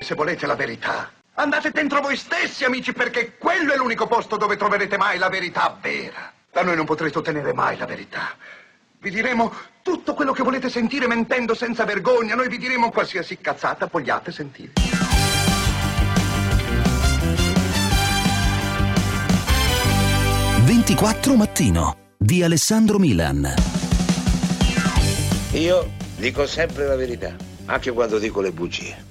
Se volete la verità, andate dentro voi stessi, amici, perché quello è l'unico posto dove troverete mai la verità vera. Da noi non potrete ottenere mai la verità. Vi diremo tutto quello che volete sentire mentendo senza vergogna. Noi vi diremo qualsiasi cazzata vogliate sentire. «24 Mattino» di Alessandro Milan. Io dico sempre la verità, anche quando dico le bugie.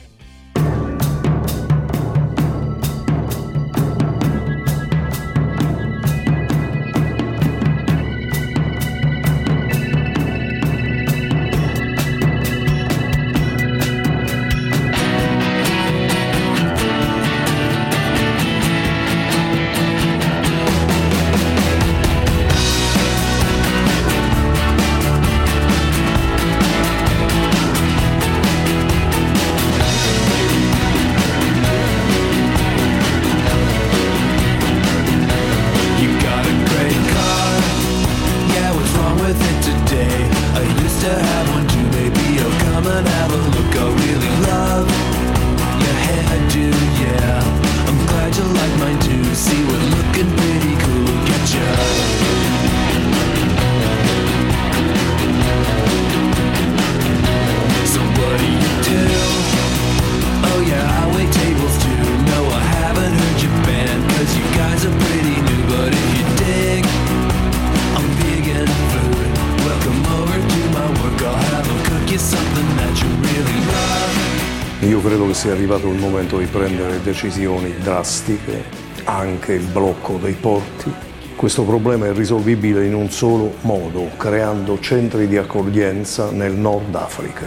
Io credo che sia arrivato il momento di prendere decisioni drastiche, anche il blocco dei porti. Questo problema è risolvibile in un solo modo, creando centri di accoglienza nel Nord Africa.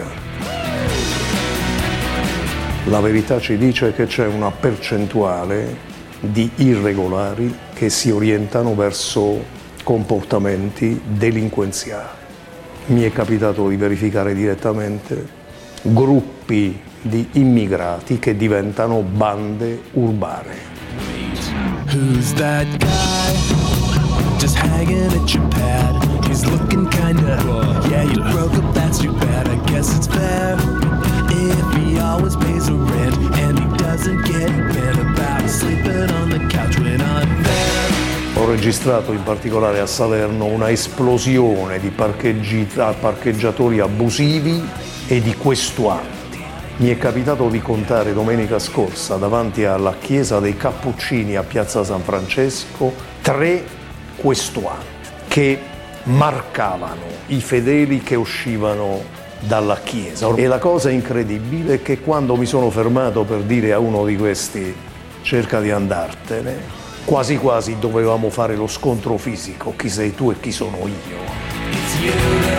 La verità ci dice che c'è una percentuale di irregolari che si orientano verso comportamenti delinquenziali. Mi è capitato di verificare direttamente gruppi di immigrati che diventano bande urbane. Who's that guy? Just hanging at your pad. He's looking kinda, yeah, you broke up, that's too bad. I guess it's fair if he always pays the rent and he doesn't get bent about sleeping on the couch when I'm there. Ho registrato in particolare a Salerno una esplosione di parcheggiatori abusivi e di questuanti. Mi è capitato di contare domenica scorsa davanti alla chiesa dei Cappuccini a Piazza San Francesco 3 questuanti che marcavano i fedeli che uscivano dalla chiesa. E la cosa incredibile è che quando mi sono fermato per dire a uno di questi cerca di andartene, quasi quasi dovevamo fare lo scontro fisico, chi sei tu e chi sono io.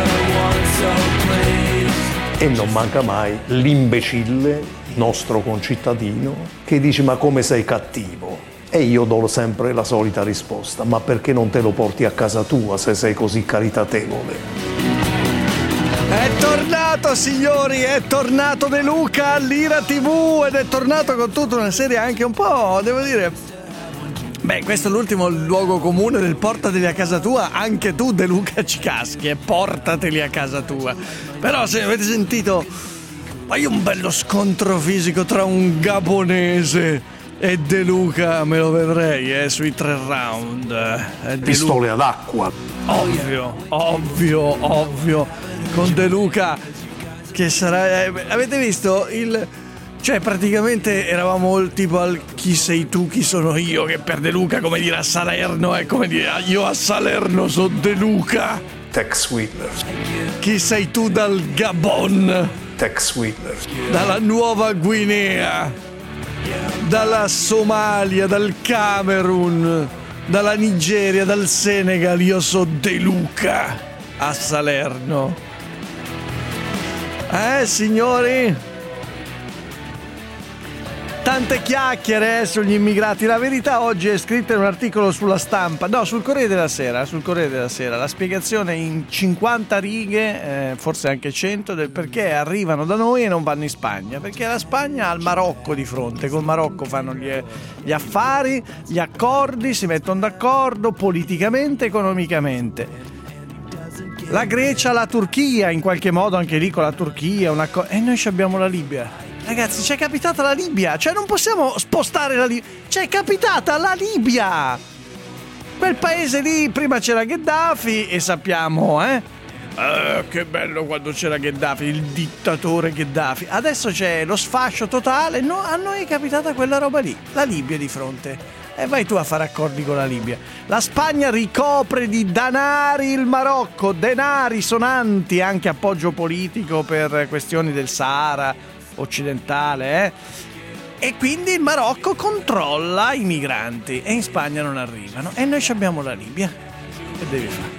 E non manca mai l'imbecille, nostro concittadino, che dice ma come sei cattivo? E io do sempre la solita risposta, ma perché non te lo porti a casa tua se sei così caritatevole? È tornato, signori, è tornato De Luca all'Ira TV ed è tornato con tutta una serie anche un po', devo dire... Beh, questo è l'ultimo luogo comune del portateli a casa tua, anche tu De Luca ci caschi e portateli a casa tua. Però se avete sentito, ma io un bello scontro fisico tra un gabonese e De Luca me lo vedrei sui 3 round. Pistole ad acqua. Ovvio. Con De Luca che sarà... avete visto il... Cioè praticamente eravamo tipo al chi sei tu, chi sono io, che per De Luca come dire a Salerno è come dire io a Salerno sono De Luca. Tex Wheeler. Chi sei tu dal Gabon? Tex Wheeler. Dalla Nuova Guinea, dalla Somalia, dal Camerun, dalla Nigeria, dal Senegal, io so De Luca a Salerno. Signori? Tante chiacchiere sugli immigrati. La verità oggi è scritta in un articolo sulla Stampa, no, sul Corriere della Sera, la spiegazione in 50 righe, forse anche 100, del perché arrivano da noi e non vanno in Spagna, perché la Spagna ha il Marocco di fronte, col Marocco fanno gli affari, gli accordi, si mettono d'accordo politicamente, economicamente. La Grecia, la Turchia, in qualche modo anche lì con la Turchia, e noi abbiamo la Libia. Ragazzi, c'è capitata la Libia, cioè non possiamo spostare la Libia, c'è capitata la Libia, quel paese lì. Prima c'era Gheddafi e sappiamo, che bello quando c'era Gheddafi, il dittatore Gheddafi. Adesso c'è lo sfascio totale. No, a noi è capitata quella roba lì, la Libia di fronte. E vai tu a fare accordi con la Libia. La Spagna ricopre di danari il Marocco, denari sonanti, anche appoggio politico per questioni del Sahara occidentale, E quindi il Marocco controlla i migranti e in Spagna non arrivano. E noi abbiamo la Libia. Che devi fare?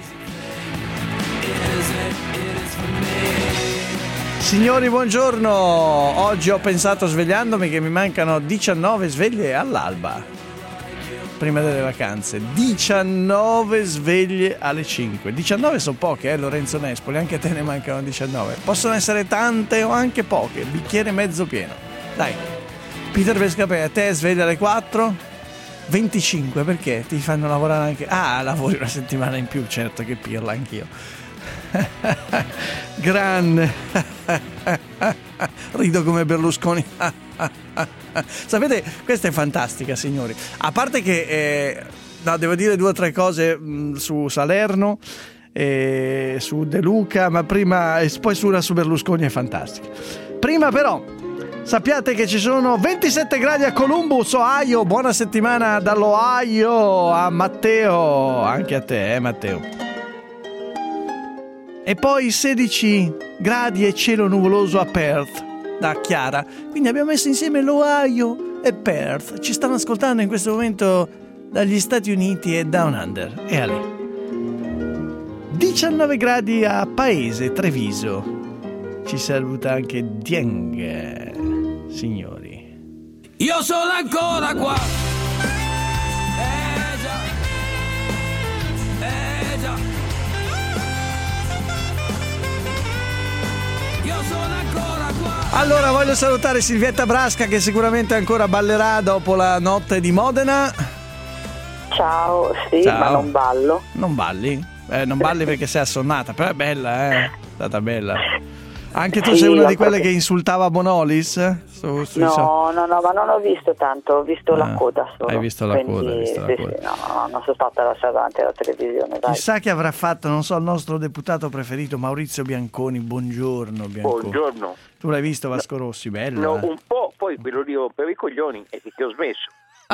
Signori, buongiorno. Oggi ho pensato, svegliandomi, che mi mancano 19 sveglie all'alba prima delle vacanze. 19 sveglie alle 5. 19 sono poche, Lorenzo Nespoli, anche a te ne mancano 19. Possono essere tante o anche poche, bicchiere mezzo pieno. Dai, Peter Pescapè, a te sveglia alle 4? 25, perché? Ti fanno lavorare anche... Ah, lavori una settimana in più, certo, che pirla anch'io. Grande. Rido come Berlusconi. Sapete, questa è fantastica, signori. A parte che no, devo dire 2 o 3 cose su Salerno, su De Luca, ma prima, e poi su Berlusconi è fantastica. Prima però sappiate che ci sono 27 gradi a Columbus, Ohio. Buona settimana dall'Ohio a Matteo, anche a te, Matteo. E poi 16 gradi e cielo nuvoloso a Perth, da Chiara. Quindi abbiamo messo insieme l'Ohio e Perth. Ci stanno ascoltando in questo momento dagli Stati Uniti e Down Under. E a lei. 19 gradi a Paese, Treviso. Ci saluta anche Dieng, signori. Io sono ancora qua. Già. Io sono ancora qua. Allora voglio salutare Silvietta Brasca, che sicuramente ancora ballerà dopo la notte di Modena. Ciao, sì, Ciao. ma non ballo. Non balli? Non balli perché sei assonnata, però è bella, è stata bella. Anche tu sei una di quelle che insultava Bonolis? No, ma non ho visto tanto, ho visto la coda solo. Hai visto la coda, Sì, no, non sono stata lasciata davanti alla televisione. Dai. Chissà che avrà fatto, non so, il nostro deputato preferito Maurizio Bianconi. Buongiorno Bianconi. Buongiorno. Tu l'hai visto Vasco Rossi? Bello. No, un po', poi quello lì per i coglioni è che ho smesso.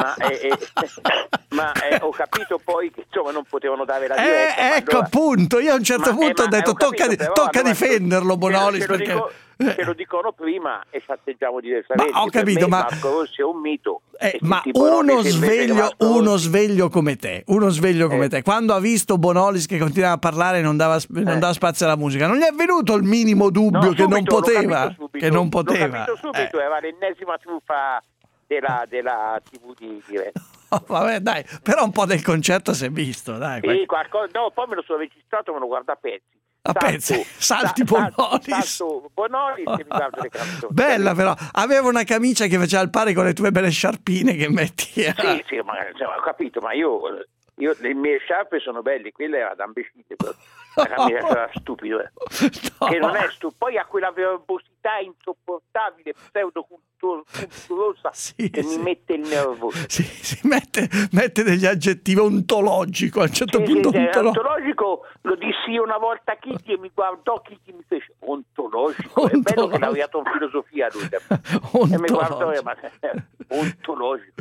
Ma ho capito poi che insomma non potevano dare la diretta. Ecco, allora... appunto, io a un certo punto ho detto tocca difenderlo Bonolis, ce lo dicono prima e fatteggiamo diversamente. Ma ho capito, ma Marco Rossi è un mito. ma uno sveglio come te, quando ha visto Bonolis che continuava a parlare e non dava spazio alla musica, non gli è venuto il minimo dubbio che non poteva? L'ho capito subito, era l'ennesima truffa della TV di diretta. Oh, vabbè, dai, però un po' del concerto si è visto, dai. Sì, qualcosa, no, poi me lo sono registrato, me lo guardo a pezzi. Salti Bonolis. Salto Bonolis e mi guardo le canzoni. Bella però, aveva una camicia che faceva il pari con le tue belle sciarpine che metti. Sì, ma ho capito, ma io le mie sciarpe sono belle, quella era da imbecille, la camicia era stupido. No. Che non è stupido, poi ha quella verbosità insopportabile, pseudo-culturosa che mi mette il nervo. Sì, si mette degli aggettivi, ontologico a un certo punto. Ontologico lo dissi io una volta a Chicchi e mi guardò, Chicchi mi fece ontologico. È bello che ha laureato in filosofia lui. E mi guardò ma ontologico.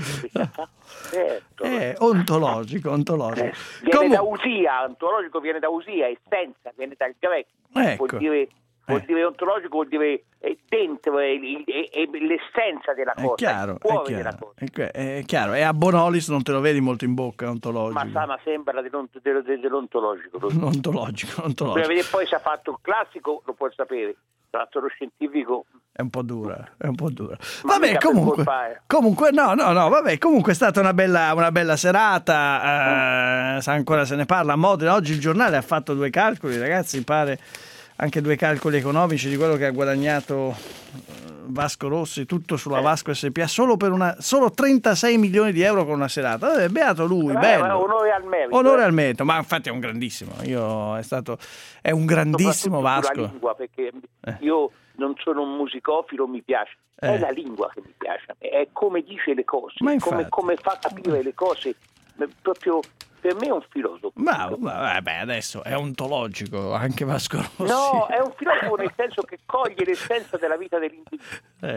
Ontologico. Viene da usia, ontologico viene da usia, essenza, viene dal greco. Ecco. Vuol dire ontologico, vuol dire dentro, è l'essenza della cosa, il cuore della cosa. È chiaro, e a Bonolis non te lo vedi molto in bocca, ontologico. Ma sembra dell'ontologico. Ontologico. Per vedere poi se ha fatto il classico, lo puoi sapere. Tra l'altro lo scientifico è un po' dura. Vabbè, comunque vabbè, comunque è stata una bella serata, ancora se ne parla a Modena. Oggi il giornale ha fatto 2 calcoli, ragazzi, pare anche 2 calcoli economici di quello che ha guadagnato Vasco Rossi, tutto sulla Vasco SpA, solo 36 milioni di euro con una serata. Beato lui, bello. Onore al merito, ma infatti è un grandissimo. È un grandissimo Vasco. Sulla lingua, perché io non sono un musicofilo, mi piace. È la lingua che mi piace, è come dice le cose, come fa capire le cose, proprio per me è un filosofo. Ma adesso è ontologico anche Vasco Rossi. No, è un filosofo nel senso che coglie l'essenza della vita dell'individuo.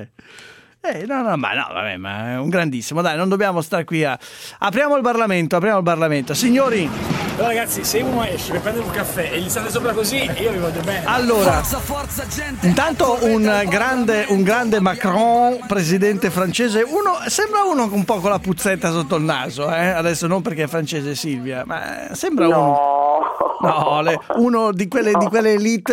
Ma è un grandissimo. Dai, non dobbiamo stare qui a... Apriamo il Parlamento. Signori, però ragazzi, se uno esce per prendere un caffè e gli state sopra così, io vi voglio bene. Allora, forza, intanto un grande Macron, presidente francese. Sembra uno un po' con la puzzetta sotto il naso, adesso non perché è francese Silvia, ma sembra uno di quelle elite.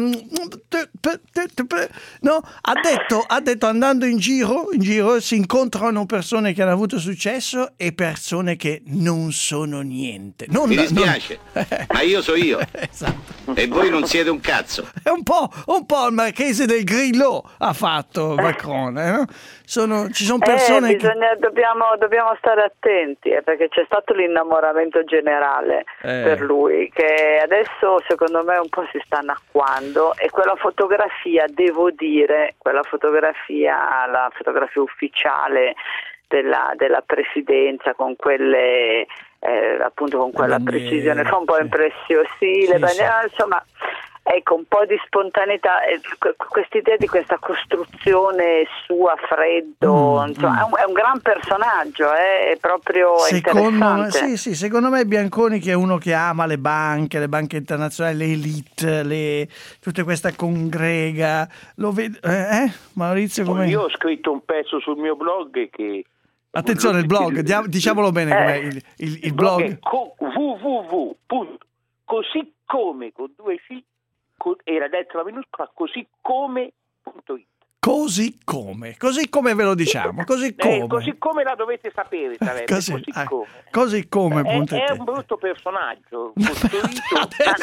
No, ha detto andando in giro si incontrano persone che hanno avuto successo e persone che non sono niente. Mi dispiace, ma io so io. Esatto. E voi non siete un cazzo. È un po' il marchese del Grillo ha fatto Macron, no? Ci sono persone dobbiamo stare attenti, perché c'è stato l'innamoramento generale per lui, che adesso secondo me un po' si sta annacquando, e quella fotografia, devo dire, la fotografia ufficiale della presidenza con quelle appunto con quella precisione, fa un po' impressione, le bandiere, insomma, ecco, un po' di spontaneità, quest'idea di questa costruzione su a freddo, insomma, è un gran personaggio, è proprio interessante. Secondo me Bianconi, che è uno che ama le banche internazionali, le elite, tutta questa congrega, lo vede, Maurizio, come? Io ho scritto un pezzo sul mio blog che... Attenzione, il blog, diciamolo bene, com'è il blog? È www. Così come con 2 C e la lettera minuscola, così come.it. Così come ve lo diciamo, così come la dovete sapere, sarebbe, così come. È un brutto personaggio costruito.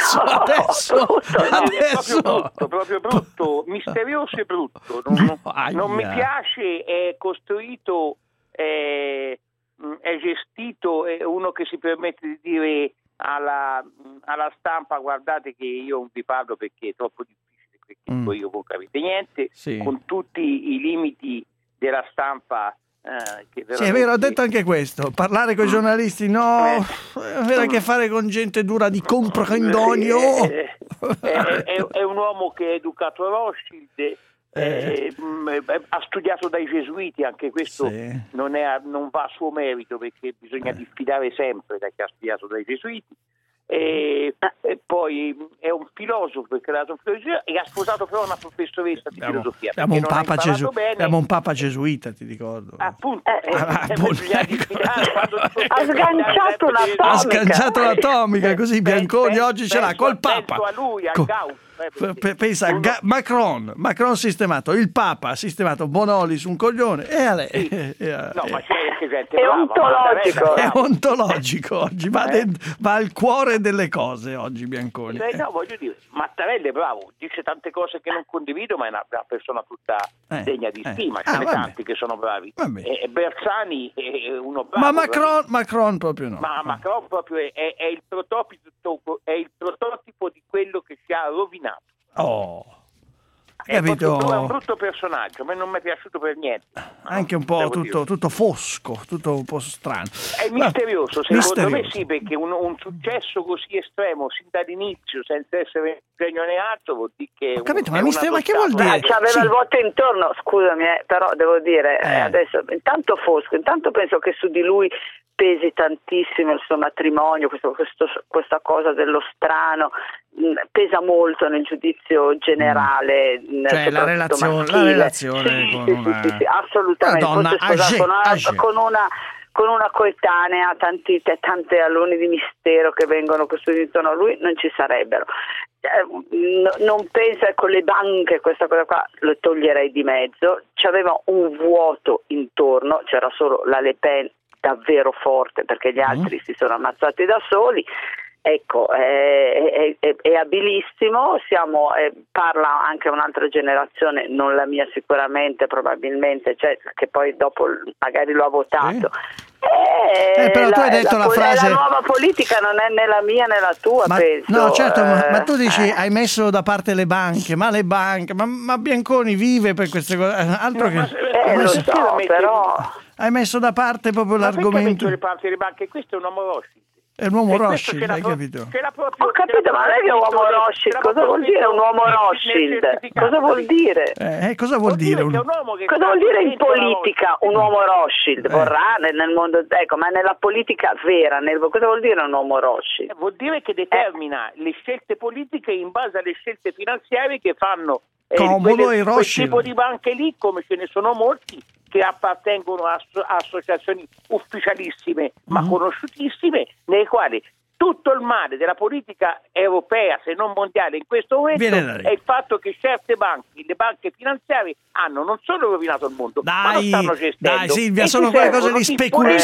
Adesso. È proprio brutto, misterioso e brutto. Non mi piace, è costruito, è gestito, è uno che si permette di dire alla stampa: guardate che io non vi parlo perché è troppo difficile, perché poi io non capite niente, con tutti i limiti della stampa. Sì, è vero, ho detto anche questo, parlare con i giornalisti avere a che fare con gente dura di comprendonio. È un uomo che è educato a Rothschild, ha studiato dai gesuiti, anche questo non va a suo merito, perché bisogna diffidare sempre da chi ha studiato dai gesuiti, e poi è un filosofo, perché ha dato filosofia, e ha sposato però una professoressa di filosofia. Abbiamo un papa gesuita, ti ricordo. Appunto, ha sganciato l'atomica, così Bianconi oggi ce l'ha col papa. A lui, a Gauss. Pensa, Macron sistemato, il Papa ha sistemato Bonoli su un coglione, e a lei. No, ma c'è gente è ontologico. È ontologico oggi, va al cuore delle cose oggi Bianconi. No, voglio dire, Mattarella è bravo, dice tante cose che non condivido, ma è una persona tutta degna di stima, ce ne tanti che sono bravi. E Bersani è uno bravo. Ma Macron proprio no. Ma Macron proprio è il prototipo di quello che si è rovinato. È un brutto personaggio, a me non mi è piaciuto per niente. Anche un po' tutto fosco, tutto un po' strano. È misterioso, secondo me sì, perché un successo così estremo sin dall'inizio, senza essere genio neato, vuol dire che... Ho capito, ma che vuol dire? C'aveva il voto intorno, scusami, però devo dire, adesso, intanto fosco, intanto penso che su di lui pesi tantissimo il suo matrimonio, questa cosa dello strano, pesa molto nel giudizio generale, cioè la relazione sì, assolutamente, con una coetanea, tante alunni di mistero che vengono costruiti intorno a lui non ci sarebbero. Non pensa, con le banche, questa cosa qua lo toglierei di mezzo. C'aveva un vuoto intorno, c'era solo la Le Pen davvero forte, perché gli altri si sono ammazzati da soli. Ecco, è abilissimo, parla anche un'altra generazione, non la mia sicuramente, probabilmente, cioè, che poi dopo magari lo ha votato, Però tu hai detto la frase... La nuova politica non è né la mia né la tua, penso. No, certo, ma tu dici hai messo da parte le banche, ma Bianconi vive per queste cose. Altro lo so, però... Hai messo da parte proprio l'argomento. Le parti delle banche, questo è un uomo Rothschild. È un uomo Rothschild, hai capito? Ho capito, ma non è che un uomo Rothschild, cosa vuol dire un uomo Rothschild? Cosa vuol dire? Cosa vuol dire? Cosa vuol dire in politica un uomo Rothschild? Vorrà nel mondo, ecco, ma nella politica vera, cosa vuol dire un uomo Rothschild? Vuol dire che determina le scelte politiche in base alle scelte finanziarie che fanno quel tipo di banche lì, come ce ne sono molti che appartengono a associazioni ufficialissime ma conosciutissime, nelle quali tutto il male della politica europea, se non mondiale, in questo momento è il fatto che certe banche, le banche finanziarie, hanno non solo rovinato il mondo, ma lo stanno gestendo. Dai Silvia, sono quelle cose di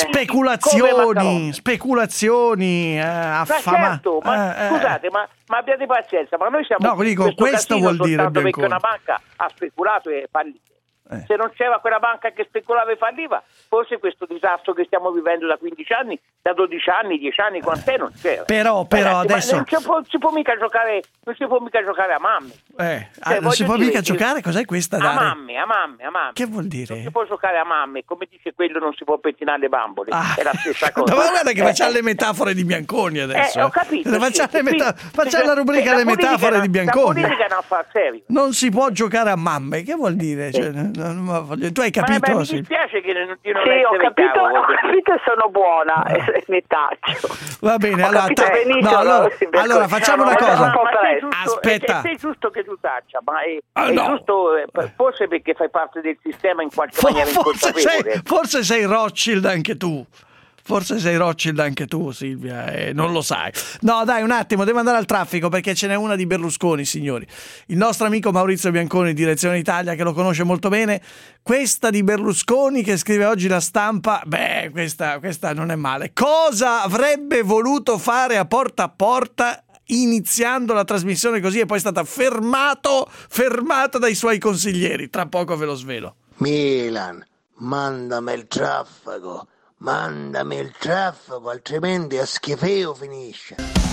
speculazioni certo, scusate, ma abbiate pazienza, ma noi siamo questo vuol dire perché una banca ha speculato e fallito. Se non c'era quella banca che speculava e falliva, forse questo disastro che stiamo vivendo da 15 anni, da 12 anni, 10 anni, quant'è non c'era. Però adesso non si può mica giocare a mamme. Non si può mica giocare? Cos'è questa? A mamme. Che vuol dire? Non si può giocare a mamme, come dice quello, non si può pettinare le bambole. È la stessa cosa. Ma guarda che facciamo le metafore di Bianconi adesso. Ho capito. Facciamo la rubrica le metafore di Bianconi. La politica è un affare serio. Non si può giocare a mamme, che vuol dire? Tu hai capito? Mi dispiace che non sì, ho capito e sono buona e mi taccio. Va bene, allora facciamo una cosa. Aspetta. È giusto che tu taccia, ma è giusto, forse perché fai parte del sistema in qualche maniera inconsapevole. Forse sei Rothschild anche tu. Silvia, non lo sai. No, dai, un attimo, devo andare al traffico perché ce n'è una di Berlusconi, signori. Il nostro amico Maurizio Bianconi, Direzione Italia, che lo conosce molto bene. Questa di Berlusconi che scrive oggi La Stampa, questa non è male. Cosa avrebbe voluto fare a porta iniziando la trasmissione così e poi è stata fermato dai suoi consiglieri? Tra poco ve lo svelo. Milan, mandami il traffico, altrimenti a schifeo finisce.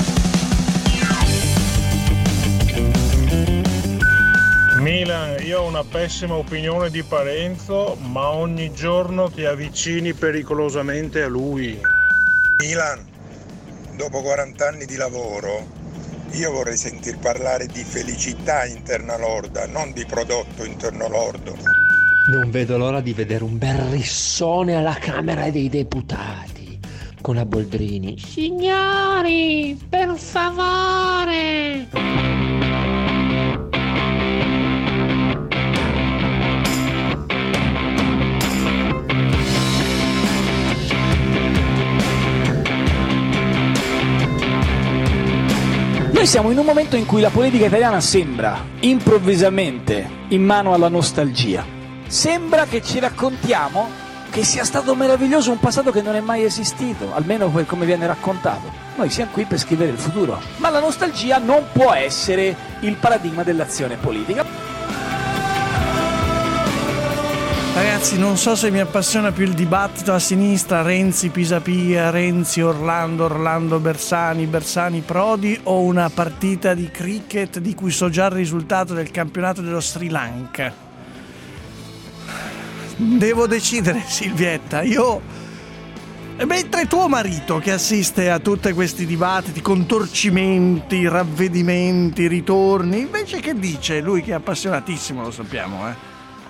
Milan, io ho una pessima opinione di Parenzo, ma ogni giorno ti avvicini pericolosamente a lui. Milan, dopo 40 anni di lavoro, io vorrei sentir parlare di felicità interna lorda, non di prodotto interno lordo. Non vedo l'ora di vedere un bel rissone alla Camera dei Deputati con la Boldrini. Signori, per favore! Noi siamo in un momento in cui la politica italiana sembra improvvisamente in mano alla nostalgia. Sembra che ci raccontiamo che sia stato meraviglioso un passato che non è mai esistito, almeno per come viene raccontato. Noi siamo qui per scrivere il futuro, ma la nostalgia non può essere il paradigma dell'azione politica. Ragazzi, non so se mi appassiona più il dibattito a sinistra, Renzi Pisapia, Renzi Orlando Bersani Prodi, o una partita di cricket di cui so già il risultato del campionato dello Sri Lanka. Devo decidere, Silvietta. Mentre tuo marito, che assiste a tutti questi dibattiti, contorcimenti, ravvedimenti, ritorni, invece che dice? Lui che è appassionatissimo, lo sappiamo,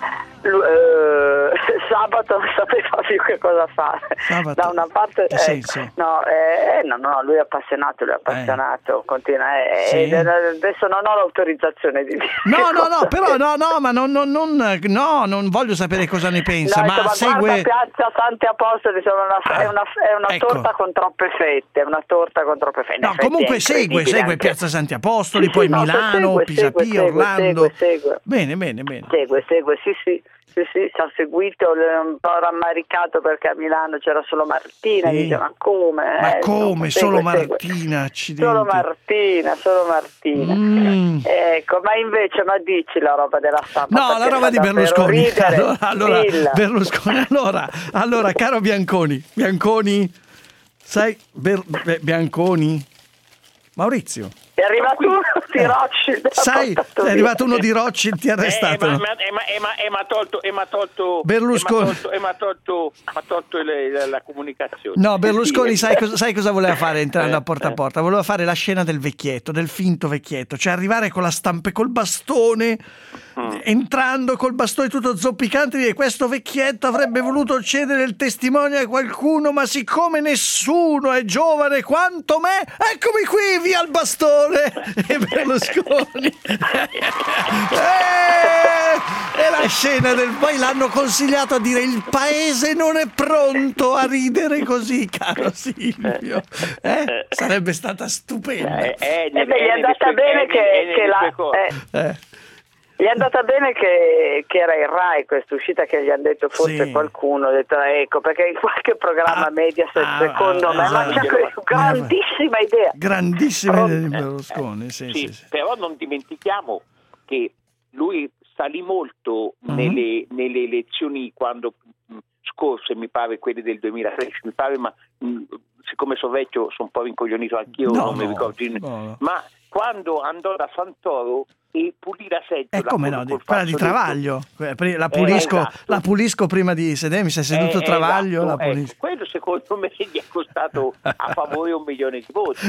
Sabato non sapeva più che cosa fare. Sabato. Da una parte che senso? No, lui è appassionato, continua sì. Adesso non ho l'autorizzazione di dire. Non voglio sapere cosa ne pensa, no, ma insomma, segue Piazza Santi Apostoli, è una ecco. torta con troppe fette, No, comunque segue Piazza Santi Apostoli, poi Milano, Pisapia, Orlando. Segue. Bene. Segue, sì. Sì, ci ha seguito, un po' rammaricato perché a Milano c'era solo Martina, sì. Dice ma come? Ma come? Solo Martina, accidenti. Solo Martina. Ecco, ma invece, ma dici la roba della stampa. No, la roba di Berlusconi. Allora, Berlusconi. Allora, caro Bianconi, sai, Bianconi? Maurizio. È arrivato uno di Rothschild. Sai, è arrivato uno di Rothschild, ti ha arrestato. Ma ha tolto Berlusconi. Ma ha tolto la comunicazione. No, Berlusconi sai cosa voleva fare entrando a porta? Voleva fare la scena del vecchietto, del finto vecchietto, cioè arrivare con la stampa e col bastone, entrando col bastone tutto zoppicante, e questo vecchietto avrebbe voluto cedere il testimone a qualcuno, ma siccome nessuno è giovane quanto me, eccomi qui, via il bastone. E Berlusconi e la scena poi l'hanno consigliato a dire il paese non è pronto a ridere così, caro Silvio. Sarebbe stata stupenda. Gli è andata bene gli è andata bene che era il Rai questa uscita, che gli hanno detto forse qualcuno, ha detto ecco, perché in qualche programma Mediaset secondo me, ma c'è grandissima idea. Grandissima idea di Berlusconi, sì. Però non dimentichiamo che lui salì molto nelle elezioni quando scorse, mi pare quelle del 2013, mi pare, ma siccome sono vecchio sono un po' rincoglionito anch'io, non mi ricordo. Ma quando andò da Santoro e pulì la seggiola, come no, quella di Travaglio, la pulisco prima di sedermi, si è seduto Travaglio, esatto, la pulisco. Quello secondo me gli è costato a favore 1 milione di voti.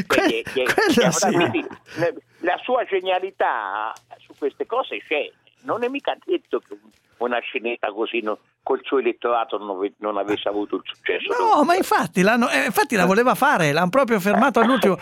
La sua genialità su queste cose c'è, non è mica detto che una scenetta così col suo elettorato non avesse avuto il successo. No, ma infatti la voleva fare, l'hanno proprio fermato all'ultimo,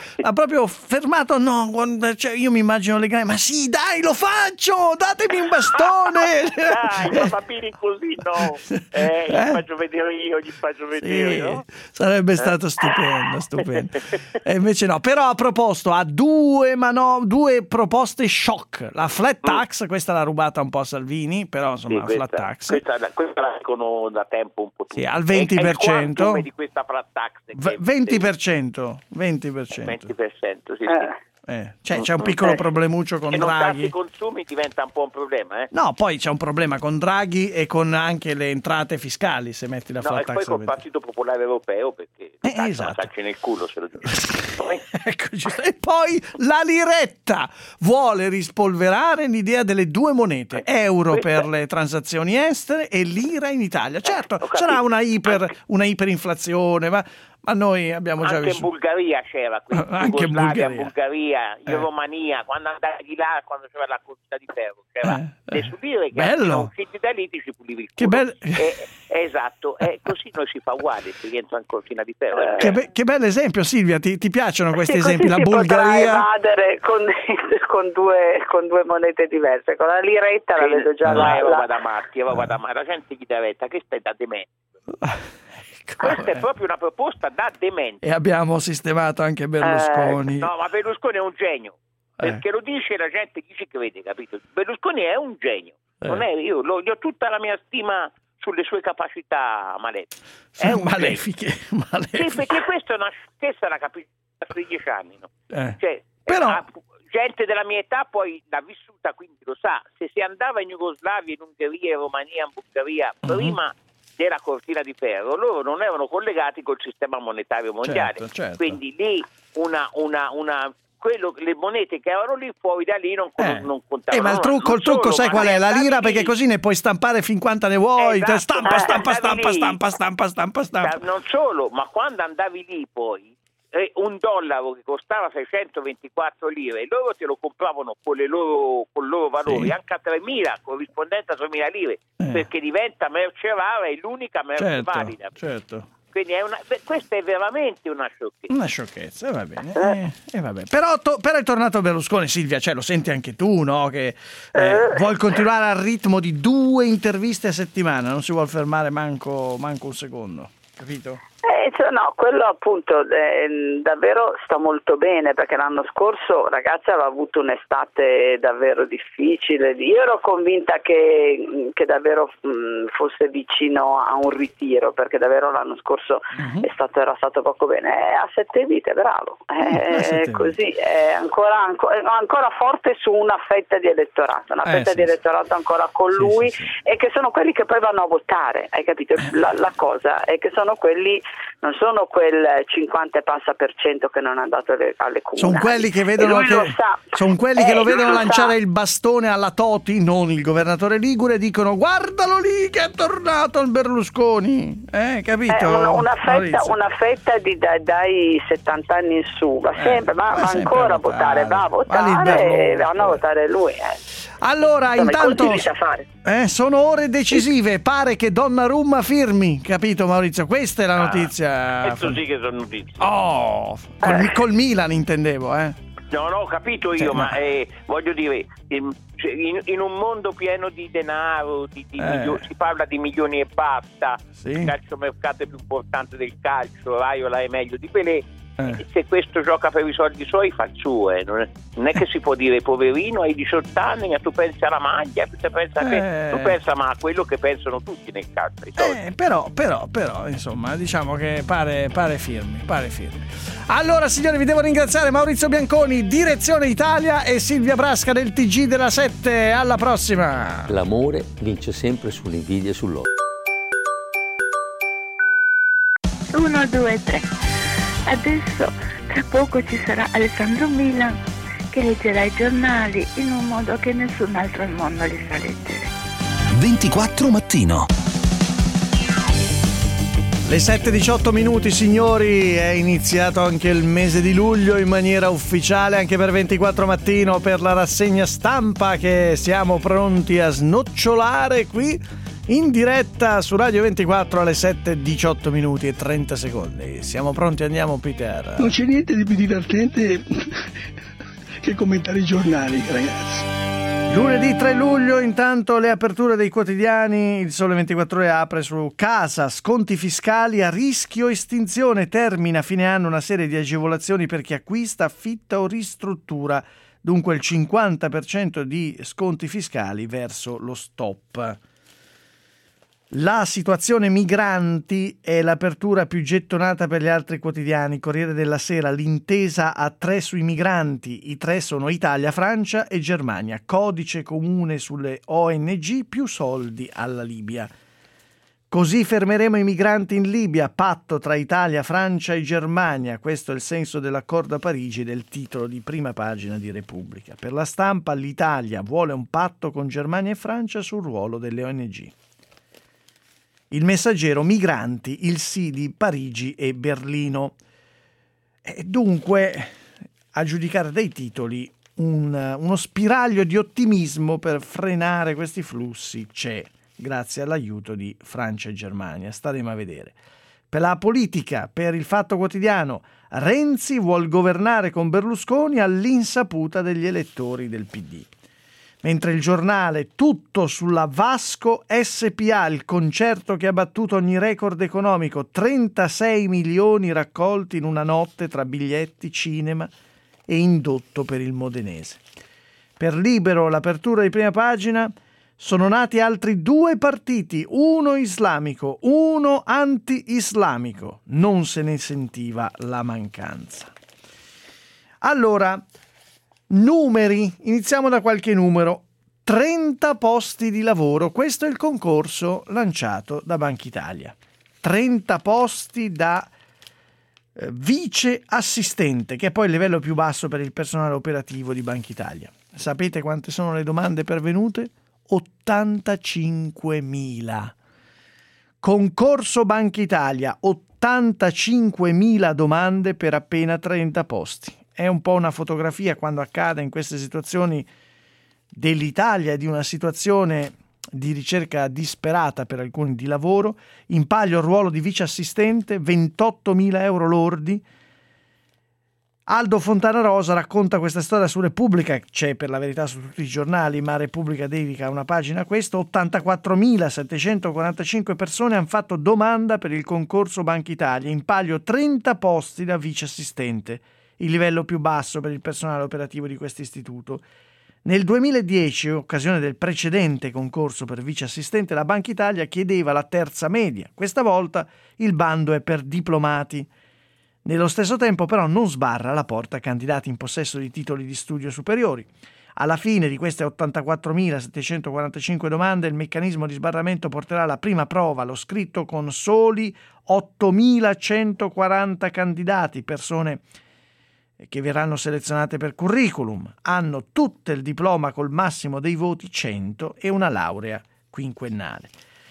cioè io mi immagino le grandi, ma sì, dai, lo faccio, datemi un bastone. Dai, ma papini così, no. Gli faccio vedere io, no? Sarebbe stato stupendo. E invece no, però ha proposto due proposte shock. La flat tax, questa l'ha rubata un po' a Salvini, però insomma la flat tax. Questa la dicono da tempo un po' tutti. Sì, al 20%. Di questa flat tax. 20%. 20%, sì. Cioè, c'è un piccolo problemuccio con Draghi. I consumi diventa un po' un problema, No, poi c'è un problema con Draghi e con anche le entrate fiscali, se metti la flat tax. E poi col Partito Popolare Europeo, perché esatto. nel culo se lo dico. Ecco, giusto. E poi la liretta vuole rispolverare l'idea delle due monete, euro per le transazioni estere e lira in Italia. Certo, sarà una iperinflazione, ma noi abbiamo già anche visto. In Bulgaria c'era, Anche in Bulgaria, in Romania, quando andavi là, quando c'era la cortina di ferro, c'era nessun dire che sono usciti da lì, ti ci pulivi il culo. Che bello. Esatto, così noi si fa uguale, si rientra in cortina di ferro. Che bel esempio, Silvia, ti piacciono questi esempi? La si Bulgaria evadere con due monete diverse, con la liretta la vedo già roba da matti, la gente gli dà retta, che stai da demente. Questa è proprio una proposta da demente. E abbiamo sistemato anche Berlusconi. No, ma Berlusconi è un genio, perché lo dice la gente che ci crede, capito? Berlusconi è un genio. Non è, io gli ho tutta la mia stima sulle sue capacità malefiche. Sì, perché questa è una sciocchezza, la capita sui 10 anni, no? Però gente della mia età poi l'ha vissuta, quindi lo sa. Se si andava in Jugoslavia, in Ungheria, in Romania, in Bulgaria, prima della cortina di ferro, loro non erano collegati col sistema monetario mondiale. Certo. Quindi lì le monete che erano lì fuori da lì non contavano. Ma il trucco sai qual è? La lira, perché così ne puoi stampare fin quanta ne vuoi. Esatto, stampa. Non solo, ma quando andavi lì poi $1 che costava 624 lire, loro te lo compravano con il loro valori, anche a 3.000, corrispondente a 3.000 lire, perché diventa merce rara e l'unica merce valida. Certo. Quindi questa è veramente una sciocchezza. Una sciocchezza, va bene. Vabbè. Però è tornato Berlusconi, Silvia, lo senti anche tu, no? Che vuol continuare al ritmo di 2 interviste a settimana, non si vuol fermare manco un secondo, capito? No, quello appunto davvero sta molto bene, perché l'anno scorso ragazzi aveva avuto un'estate davvero difficile. Io ero convinta che davvero fosse vicino a un ritiro, perché davvero l'anno scorso era stato poco bene. A 7 vite, bravo. Così è ancora forte su una fetta di elettorato, elettorato ancora con lui, e che sono quelli che poi vanno a votare, hai capito? La cosa è che sono quelli, non sono quel 50 e passa per cento che non è andato alle comunali. Sono quelli che vedono che lo vedono lanciare il bastone alla Toti, non il governatore ligure, dicono guardalo lì che è tornato il Berlusconi, capito? Una fetta dai 70 anni in su, va ancora a votare, va a votare e vanno a votare lui. Allora, intanto sono ore decisive, pare che Donnarumma firmi, capito Maurizio? Questa è la notizia. Questo sì che sono notizie. Col Milan intendevo, No, ho capito io, ma voglio dire, in un mondo pieno di denaro, si parla di milioni e basta, il calciomercato è più importante del calcio, Raiola è meglio di Pelé. Se questo gioca per i soldi suoi fa il suo, non è che si può dire poverino, hai 18 anni ma tu pensi alla maglia, tu pensa ma a quello che pensano tutti nel calcio, però insomma diciamo che pare firmi. Allora signori, vi devo ringraziare. Maurizio Bianconi, Direzione Italia, e Silvia Brasca del TG della 7. Alla prossima. L'amore vince sempre sull'invidia e sull'odio. 1, 2, 3. Adesso tra poco ci sarà Alessandro Milan che leggerà i giornali in un modo che nessun altro al mondo li sa leggere. 24 mattino. Le 7:18 signori, è iniziato anche il mese di luglio in maniera ufficiale anche per 24 mattino, per la rassegna stampa che siamo pronti a snocciolare qui in diretta su Radio 24 alle 7:18 e 30 secondi. Siamo pronti, andiamo Peter. Non c'è niente di più divertente che commentare i giornali, ragazzi. Lunedì 3 luglio, intanto le aperture dei quotidiani. Il Sole 24 Ore apre su casa, sconti fiscali a rischio estinzione, termina a fine anno una serie di agevolazioni per chi acquista, affitta o ristruttura, dunque il 50% di sconti fiscali verso lo stop. La situazione migranti è l'apertura più gettonata per gli altri quotidiani. Corriere della Sera, l'intesa a 3 sui migranti. I 3 sono Italia, Francia e Germania. Codice comune sulle ONG, più soldi alla Libia. Così fermeremo i migranti in Libia, patto tra Italia, Francia e Germania. Questo è il senso dell'accordo a Parigi, del titolo di prima pagina di Repubblica. Per la Stampa, l'Italia vuole un patto con Germania e Francia sul ruolo delle ONG. Il Messaggero, migranti, il sì di Parigi e Berlino. E dunque, a giudicare dai titoli, uno spiraglio di ottimismo per frenare questi flussi c'è, grazie all'aiuto di Francia e Germania. Staremo a vedere. Per la politica, per il Fatto Quotidiano, Renzi vuol governare con Berlusconi all'insaputa degli elettori del PD. Mentre il Giornale, tutto sulla Vasco SPA, il concerto che ha battuto ogni record economico, 36 milioni raccolti in una notte tra biglietti, cinema e indotto per il modenese. Per Libero, l'apertura di prima pagina, sono nati altri 2 partiti, uno islamico, uno anti-islamico. Non se ne sentiva la mancanza. Allora, numeri, iniziamo da qualche numero. 30 posti di lavoro, questo è il concorso lanciato da Banca Italia. 30 posti da vice assistente, che è poi il livello più basso per il personale operativo di Banca Italia. Sapete quante sono le domande pervenute? 85.000. Concorso Banca Italia, 85.000 domande per appena 30 posti. È un po' una fotografia, quando accade in queste situazioni, dell'Italia, di una situazione di ricerca disperata per alcuni di lavoro. In palio il ruolo di vice assistente, 28.000 euro lordi. Aldo Fontanarosa racconta questa storia su Repubblica, c'è per la verità su tutti i giornali, ma Repubblica dedica una pagina a questo. 84.745 persone hanno fatto domanda per il concorso Banca Italia, in palio 30 posti da vice assistente, il livello più basso per il personale operativo di questo istituto. Nel 2010, in occasione del precedente concorso per vice assistente, la Banca Italia chiedeva la terza media. Questa volta il bando è per diplomati. Nello stesso tempo però non sbarra la porta a candidati in possesso di titoli di studio superiori. Alla fine di queste 84.745 domande il meccanismo di sbarramento porterà alla prima prova, lo scritto con soli 8.140 candidati, persone che verranno selezionate per curriculum, hanno tutte il diploma col massimo dei voti 100 e una laurea quinquennale.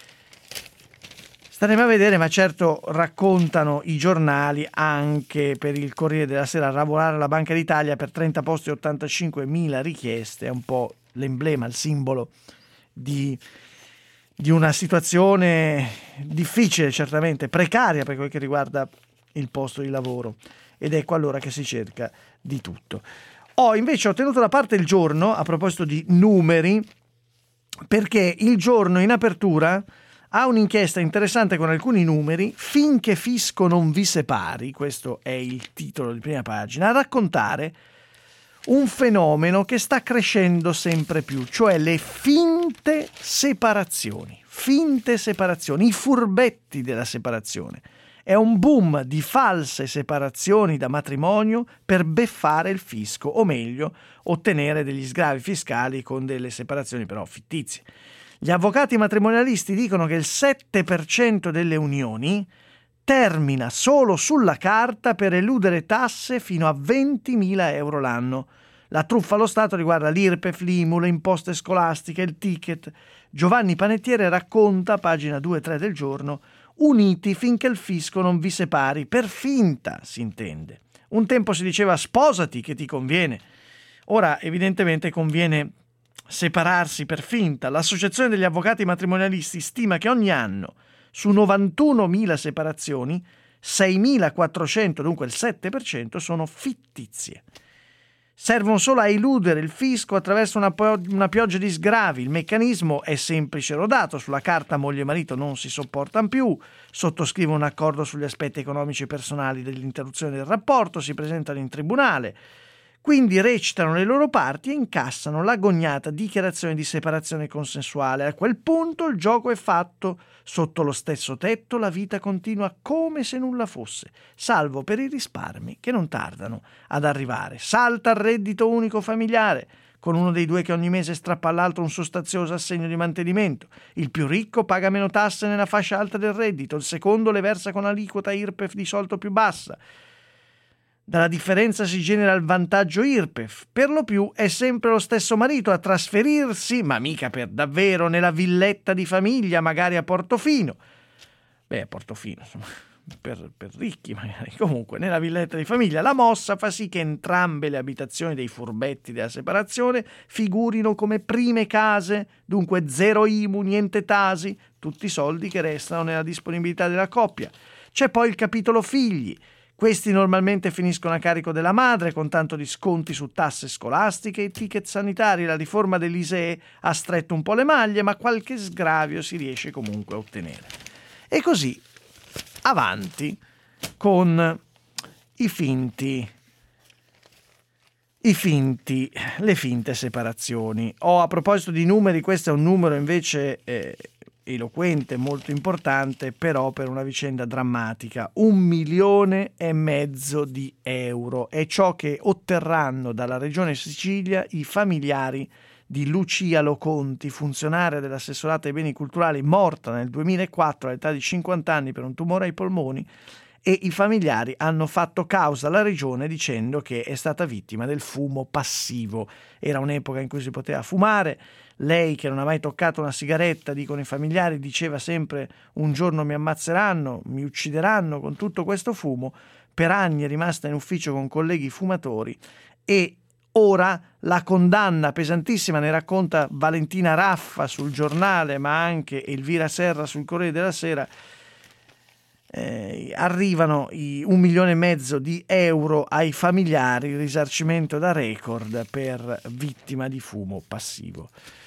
Staremo a vedere, ma certo raccontano i giornali anche per il Corriere della Sera, lavorare alla Banca d'Italia per 30 posti e 85.000 richieste, è un po' l'emblema, il simbolo di una situazione difficile, certamente precaria per quel che riguarda il posto di lavoro, ed ecco allora che si cerca di tutto. Invece ho tenuto da parte il Giorno a proposito di numeri, perché il Giorno in apertura ha un'inchiesta interessante con alcuni numeri, finché fisco non vi separi, questo è il titolo di prima pagina, a raccontare un fenomeno che sta crescendo sempre più, cioè le finte separazioni, i furbetti della separazione. È un boom di false separazioni da matrimonio per beffare il fisco, o meglio, ottenere degli sgravi fiscali con delle separazioni però fittizie. Gli avvocati matrimonialisti dicono che il 7% delle unioni termina solo sulla carta per eludere tasse fino a 20.000 euro l'anno. La truffa allo Stato riguarda l'IRPEF, l'IMU, le imposte scolastiche, il ticket. Giovanni Panettiere racconta, pagina 2 e 3 del Giorno, uniti finché il fisco non vi separi, per finta si intende. Un tempo si diceva sposati che ti conviene, ora evidentemente conviene separarsi per finta. L'Associazione degli Avvocati Matrimonialisti stima che ogni anno su 91.000 separazioni 6.400, dunque il 7%, sono fittizie. Servono solo a eludere il fisco attraverso una pioggia di sgravi. Il meccanismo è semplice e rodato. Sulla carta moglie e marito non si sopportano più, sottoscrivono un accordo sugli aspetti economici e personali dell'interruzione del rapporto, si presentano in tribunale, quindi recitano le loro parti e incassano l'agognata dichiarazione di separazione consensuale. A quel punto il gioco è fatto. Sotto lo stesso tetto la vita continua come se nulla fosse, salvo per i risparmi che non tardano ad arrivare. Salta il reddito unico familiare, con uno dei due che ogni mese strappa all'altro un sostanzioso assegno di mantenimento. Il più ricco paga meno tasse nella fascia alta del reddito, il secondo le versa con aliquota IRPEF di solito più bassa. Dalla differenza si genera il vantaggio IRPEF. Per lo più è sempre lo stesso marito a trasferirsi, ma mica per davvero, nella villetta di famiglia, magari a Portofino. A Portofino, insomma, per ricchi magari. Comunque, nella villetta di famiglia la mossa fa sì che entrambe le abitazioni dei furbetti della separazione figurino come prime case, dunque zero IMU, niente tasi, tutti i soldi che restano nella disponibilità della coppia. C'è poi il capitolo figli. Questi normalmente finiscono a carico della madre con tanto di sconti su tasse scolastiche e ticket sanitari. La riforma dell'ISEE ha stretto un po' le maglie, ma qualche sgravio si riesce comunque a ottenere. E così avanti con le finte separazioni. A proposito di numeri, questo è un numero invece eloquente, molto importante, però per una vicenda drammatica. 1,5 milioni di euro è ciò che otterranno dalla Regione Sicilia i familiari di Lucia Loconti, funzionaria dell'assessorato ai beni culturali, morta nel 2004 all'età di 50 anni per un tumore ai polmoni, e i familiari hanno fatto causa alla Regione dicendo che è stata vittima del fumo passivo. Era un'epoca in cui si poteva fumare. Lei, che non ha mai toccato una sigaretta, dicono i familiari, diceva sempre: un giorno mi ammazzeranno, mi uccideranno con tutto questo fumo. Per anni è rimasta in ufficio con colleghi fumatori e ora la condanna pesantissima, ne racconta Valentina Raffa sul Giornale, ma anche Elvira Serra sul Corriere della Sera. arrivano i 1,5 milioni di euro ai familiari, risarcimento da record per vittima di fumo passivo.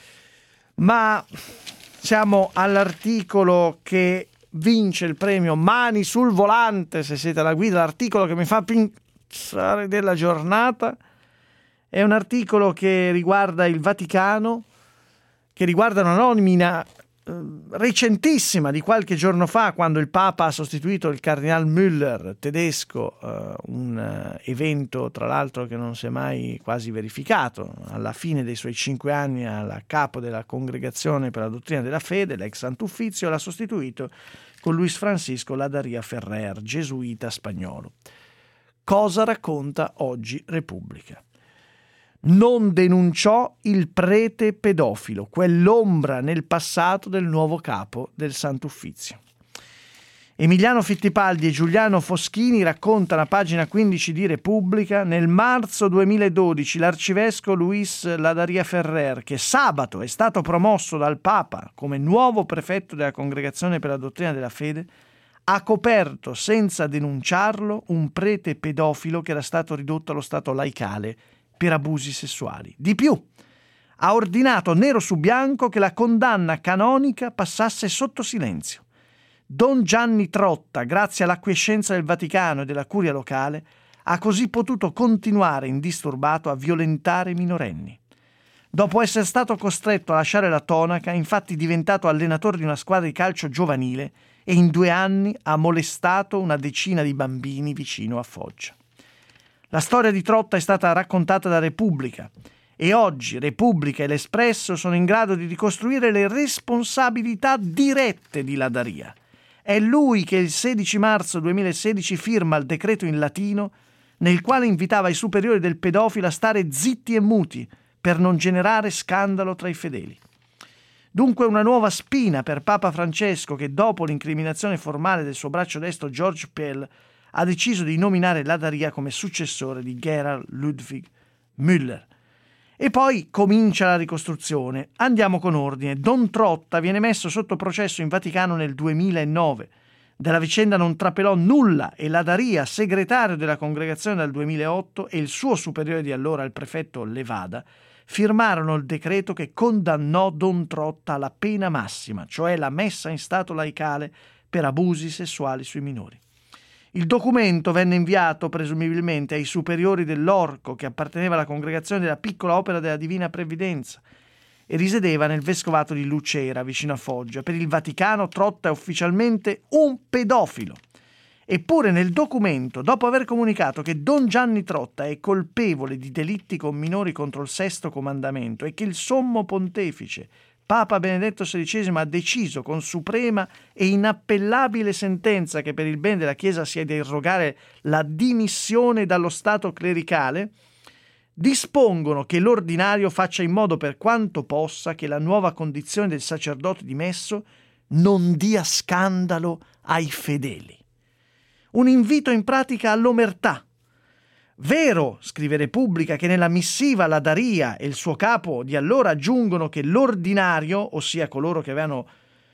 Ma siamo all'articolo che vince il premio Mani sul volante se siete alla guida. L'articolo che mi fa pensare della giornata è un articolo che riguarda il Vaticano, che riguarda una nomina recentissima di qualche giorno fa, quando il Papa ha sostituito il Cardinal Müller, tedesco, un evento tra l'altro che non si è mai quasi verificato. Alla fine dei suoi 5 anni al capo della Congregazione per la Dottrina della Fede, l'ex Sant'Uffizio, l'ha sostituito con Luis Francisco Ladaria Ferrer, gesuita spagnolo. Cosa racconta oggi Repubblica? Non denunciò il prete pedofilo, quell'ombra nel passato del nuovo capo del Sant'Uffizio. Emiliano Fittipaldi e Giuliano Foschini raccontano a pagina 15 di Repubblica: nel marzo 2012 l'arcivescovo Luis Ladaria Ferrer, che sabato è stato promosso dal Papa come nuovo prefetto della Congregazione per la Dottrina della Fede, ha coperto senza denunciarlo un prete pedofilo che era stato ridotto allo stato laicale per abusi sessuali. Di più, ha ordinato nero su bianco che la condanna canonica passasse sotto silenzio. Don Gianni Trotta, grazie all'acquiescenza del Vaticano e della curia locale, ha così potuto continuare indisturbato a violentare minorenni. Dopo essere stato costretto a lasciare la tonaca, è infatti diventato allenatore di una squadra di calcio giovanile e in 2 anni ha molestato una decina di bambini vicino a Foggia. La storia di Trotta è stata raccontata da Repubblica e oggi Repubblica e l'Espresso sono in grado di ricostruire le responsabilità dirette di Ladaria. È lui che il 16 marzo 2016 firma il decreto in latino nel quale invitava i superiori del pedofilo a stare zitti e muti per non generare scandalo tra i fedeli. Dunque una nuova spina per Papa Francesco, che dopo l'incriminazione formale del suo braccio destro George Pell ha deciso di nominare Ladaria come successore di Gerhard Ludwig Müller. E poi comincia la ricostruzione. Andiamo con ordine. Don Trotta viene messo sotto processo in Vaticano nel 2009. Della vicenda non trapelò nulla e Ladaria, segretario della congregazione dal 2008, e il suo superiore di allora, il prefetto Levada, firmarono il decreto che condannò Don Trotta alla pena massima, cioè la messa in stato laicale per abusi sessuali sui minori. Il documento venne inviato presumibilmente ai superiori dell'Orco, che apparteneva alla congregazione della Piccola Opera della Divina Previdenza e risiedeva nel vescovato di Lucera, vicino a Foggia. Per il Vaticano Trotta è ufficialmente un pedofilo. Eppure nel documento, dopo aver comunicato che Don Gianni Trotta è colpevole di delitti con minori contro il Sesto Comandamento e che il Sommo Pontefice Papa Benedetto XVI ha deciso con suprema e inappellabile sentenza che per il bene della Chiesa sia da irrogare la dimissione dallo stato clericale, dispongono che l'ordinario faccia in modo per quanto possa che la nuova condizione del sacerdote dimesso non dia scandalo ai fedeli. Un invito in pratica all'omertà. Vero, scrive Repubblica, che nella missiva Ladaria e il suo capo di allora aggiungono che l'ordinario, ossia coloro che avevano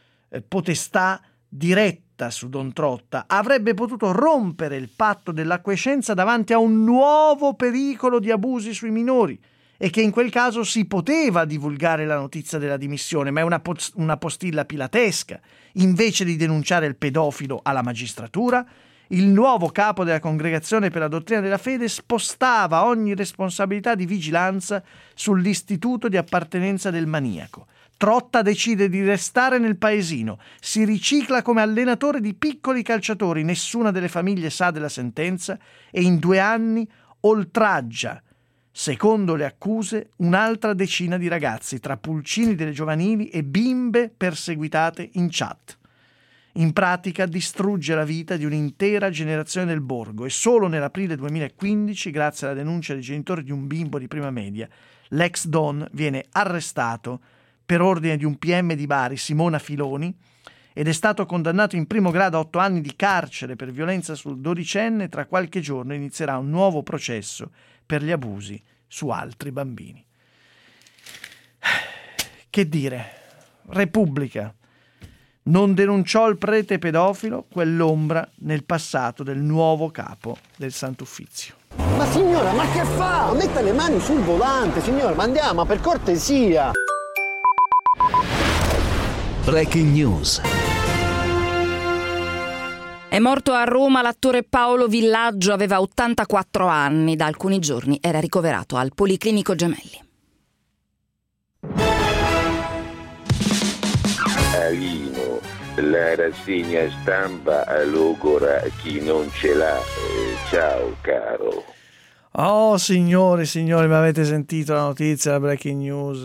potestà diretta su Don Trotta, avrebbe potuto rompere il patto dell'acquiescenza davanti a un nuovo pericolo di abusi sui minori e che in quel caso si poteva divulgare la notizia della dimissione, ma è una postilla pilatesca. Invece di denunciare il pedofilo alla magistratura, il nuovo capo della Congregazione per la Dottrina della Fede spostava ogni responsabilità di vigilanza sull'istituto di appartenenza del maniaco. Trotta decide di restare nel paesino, si ricicla come allenatore di piccoli calciatori, nessuna delle famiglie sa della sentenza e in 2 anni oltraggia, secondo le accuse, un'altra decina di ragazzi, tra pulcini delle giovanili e bimbe perseguitate in chat. In pratica distrugge la vita di un'intera generazione del borgo e solo nell'aprile 2015, grazie alla denuncia dei genitori di un bimbo di prima media, l'ex Don viene arrestato per ordine di un PM di Bari, Simona Filoni, ed è stato condannato in primo grado a 8 anni di carcere per violenza sul 12enne. Tra qualche giorno inizierà un nuovo processo per gli abusi su altri bambini. Che dire? Repubblica. non denunciò il prete pedofilo, quell'ombra nel passato del nuovo capo del Sant'Uffizio. Ma signora, ma che fa? Metta le mani sul volante, signora, ma andiamo, per cortesia. Breaking News. È morto a Roma l'attore Paolo Villaggio, aveva 84 anni, da alcuni giorni era ricoverato al Policlinico Gemelli. Alino, la rassegna stampa logora chi non ce l'ha. Ciao caro. Oh signori, ma avete sentito la notizia, la breaking news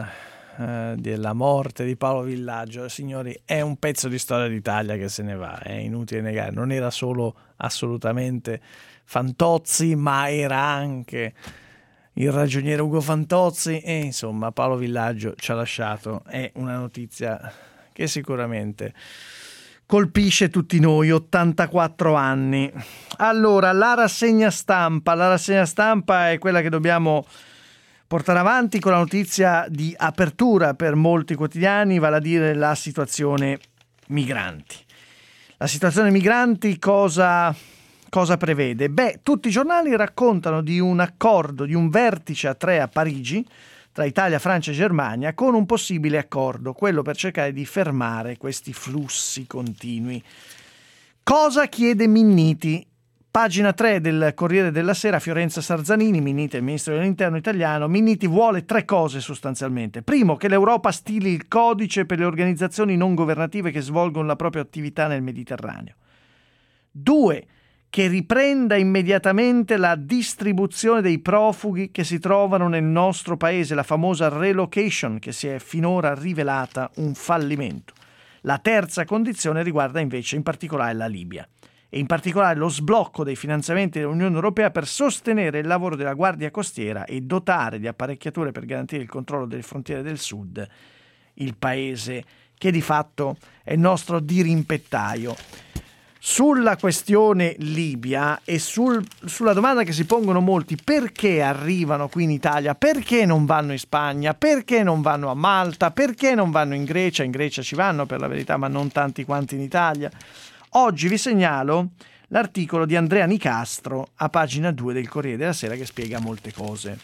della morte di Paolo Villaggio? Signori, è un pezzo di storia d'Italia che se ne va, è inutile negare. Non era solo assolutamente Fantozzi, ma era anche il ragioniere Ugo Fantozzi, e insomma Paolo Villaggio ci ha lasciato. È una notizia che sicuramente colpisce tutti noi. 84 anni. Allora, la rassegna stampa è quella che dobbiamo portare avanti con la notizia di apertura per molti quotidiani, vale a dire la situazione migranti. La situazione migranti cosa prevede? Beh, tutti i giornali raccontano di un accordo, di un vertice a 3 a Parigi tra Italia, Francia e Germania, con un possibile accordo, quello per cercare di fermare questi flussi continui. Cosa chiede Minniti? Pagina 3 del Corriere della Sera, Fiorenza Sarzanini, Minniti è il ministro dell'interno italiano. Minniti vuole 3 cose sostanzialmente. Primo, che l'Europa stili il codice per le organizzazioni non governative che svolgono la propria attività nel Mediterraneo. 2, che riprenda immediatamente la distribuzione dei profughi che si trovano nel nostro paese, la famosa relocation che si è finora rivelata un fallimento. La terza condizione riguarda invece in particolare la Libia e in particolare lo sblocco dei finanziamenti dell'Unione Europea per sostenere il lavoro della Guardia Costiera e dotare di apparecchiature per garantire il controllo delle frontiere del sud, il paese che di fatto è il nostro dirimpettaio. Sulla questione Libia e sulla domanda che si pongono molti, perché arrivano qui in Italia, perché non vanno in Spagna, perché non vanno a Malta, perché non vanno in Grecia ci vanno per la verità, ma non tanti quanti in Italia. Oggi vi segnalo l'articolo di Andrea Nicastro a pagina 2 del Corriere della Sera che spiega molte cose.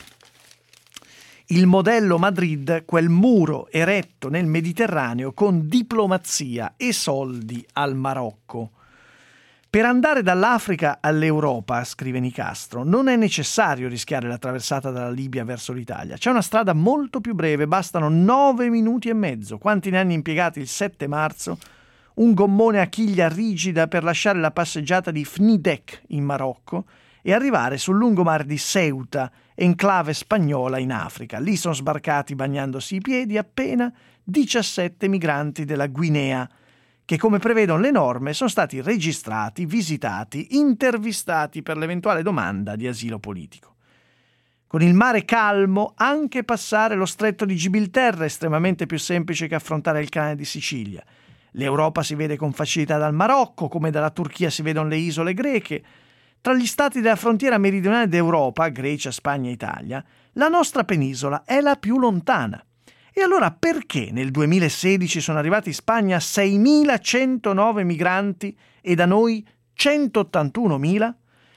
Il modello Madrid, quel muro eretto nel Mediterraneo con diplomazia e soldi al Marocco. Per andare dall'Africa all'Europa, scrive Nicastro, non è necessario rischiare la traversata dalla Libia verso l'Italia. C'è una strada molto più breve, bastano 9 minuti e mezzo. Quanti ne hanno impiegati il 7 marzo? Un gommone a chiglia rigida per lasciare la passeggiata di Fnidek in Marocco e arrivare sul lungomare di Ceuta, enclave spagnola in Africa. Lì sono sbarcati bagnandosi i piedi appena 17 migranti della Guinea, che come prevedono le norme sono stati registrati, visitati, intervistati per l'eventuale domanda di asilo politico. Con il mare calmo anche passare lo stretto di Gibilterra è estremamente più semplice che affrontare il canale di Sicilia. L'Europa si vede con facilità dal Marocco, come dalla Turchia si vedono le isole greche. Tra gli stati della frontiera meridionale d'Europa, Grecia, Spagna e Italia, la nostra penisola è la più lontana. E allora perché nel 2016 sono arrivati in Spagna 6.109 migranti e da noi 181.000?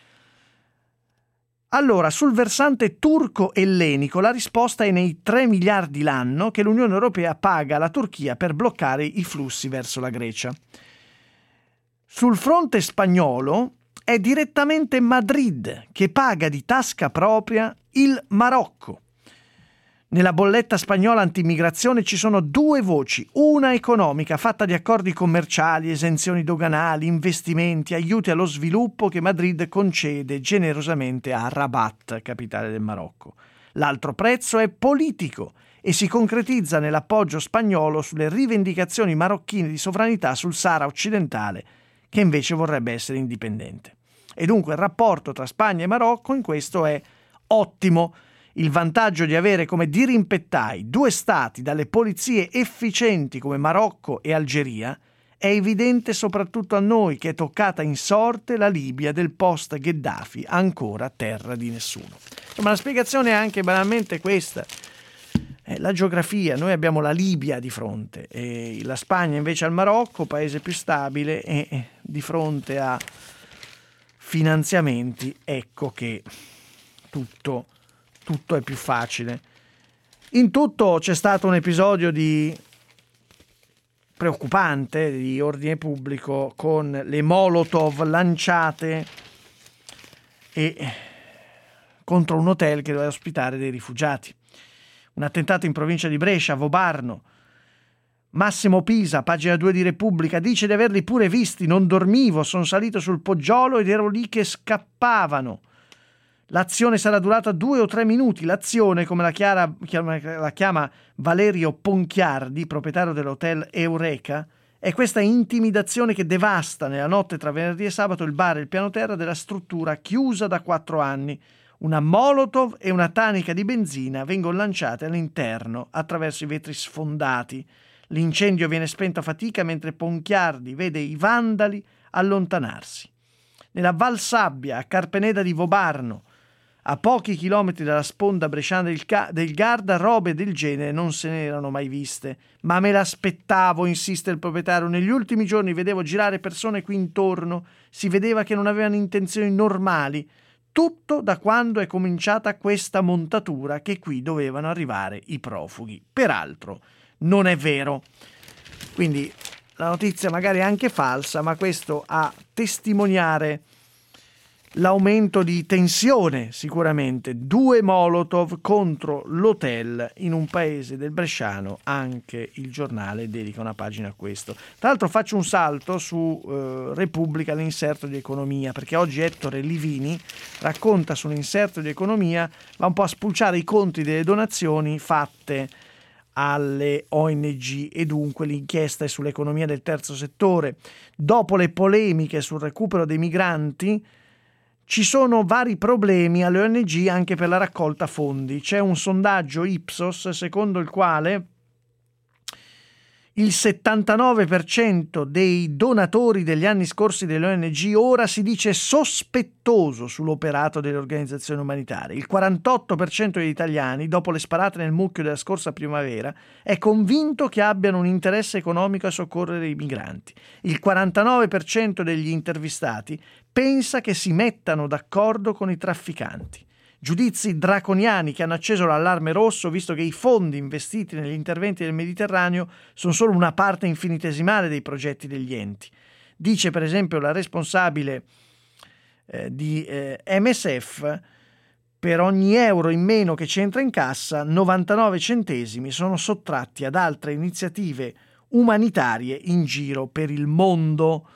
Allora, sul versante turco-ellenico la risposta è nei 3 miliardi l'anno che l'Unione Europea paga alla Turchia per bloccare i flussi verso la Grecia. Sul fronte spagnolo è direttamente Madrid che paga di tasca propria il Marocco. Nella bolletta spagnola anti-immigrazione ci sono 2 voci, una economica fatta di accordi commerciali, esenzioni doganali, investimenti, aiuti allo sviluppo che Madrid concede generosamente a Rabat, capitale del Marocco. L'altro prezzo è politico e si concretizza nell'appoggio spagnolo sulle rivendicazioni marocchine di sovranità sul Sahara occidentale, che invece vorrebbe essere indipendente. E dunque il rapporto tra Spagna e Marocco in questo è ottimo. Il vantaggio di avere come dirimpettai 2 stati dalle polizie efficienti come Marocco e Algeria è evidente soprattutto a noi, che è toccata in sorte la Libia del post-Gheddafi, ancora terra di nessuno. Ma la spiegazione è anche banalmente questa. la geografia, noi abbiamo la Libia di fronte, e la Spagna invece al Marocco, paese più stabile, e di fronte a finanziamenti ecco che tutto è più facile. In tutto c'è stato un episodio preoccupante di ordine pubblico con le Molotov lanciate contro un hotel che doveva ospitare dei rifugiati. Un attentato in provincia di Brescia, a Vobarno. Massimo Pisa, pagina 2 di Repubblica, dice di averli pure visti, non dormivo, sono salito sul poggiolo ed ero lì che scappavano. L'azione sarà durata 2 o 3 minuti. L'azione, come la chiama Valerio Ponchiardi, proprietario dell'hotel Eureka, è questa intimidazione che devasta nella notte tra venerdì e sabato il bar e il piano terra della struttura chiusa da 4 anni. Una molotov e una tanica di benzina vengono lanciate all'interno attraverso i vetri sfondati. L'incendio viene spento a fatica mentre Ponchiardi vede i vandali allontanarsi. Nella Val Sabbia, a Carpeneda di Vobarno, a pochi chilometri dalla sponda bresciana del Garda, robe del genere non se ne erano mai viste. Ma me l'aspettavo, insiste il proprietario. Negli ultimi giorni vedevo girare persone qui intorno. Si vedeva che non avevano intenzioni normali. Tutto da quando è cominciata questa montatura che qui dovevano arrivare i profughi. Peraltro non è vero. Quindi la notizia magari è anche falsa, ma questo a testimoniare l'aumento di tensione sicuramente. 2 Molotov contro l'hotel in un paese del bresciano. Anche il giornale dedica una pagina a questo. Tra l'altro faccio un salto su Repubblica, l'inserto di economia, perché oggi Ettore Livini racconta sull'inserto di economia, va un po' a spulciare i conti delle donazioni fatte alle ONG e dunque l'inchiesta è sull'economia del terzo settore. Dopo le polemiche sul recupero dei migranti, ci sono vari problemi alle ONG anche per la raccolta fondi. C'è un sondaggio Ipsos secondo il quale il 79% dei donatori degli anni scorsi delle ONG ora si dice sospettoso sull'operato delle organizzazioni umanitarie. Il 48% degli italiani, dopo le sparate nel mucchio della scorsa primavera, è convinto che abbiano un interesse economico a soccorrere i migranti. Il 49% degli intervistati pensa che si mettano d'accordo con i trafficanti. Giudizi draconiani che hanno acceso l'allarme rosso, visto che i fondi investiti negli interventi del Mediterraneo sono solo una parte infinitesimale dei progetti degli enti. Dice per esempio la responsabile di MSF: per ogni euro in meno che ci entra in cassa, 99 centesimi sono sottratti ad altre iniziative umanitarie in giro per il mondo.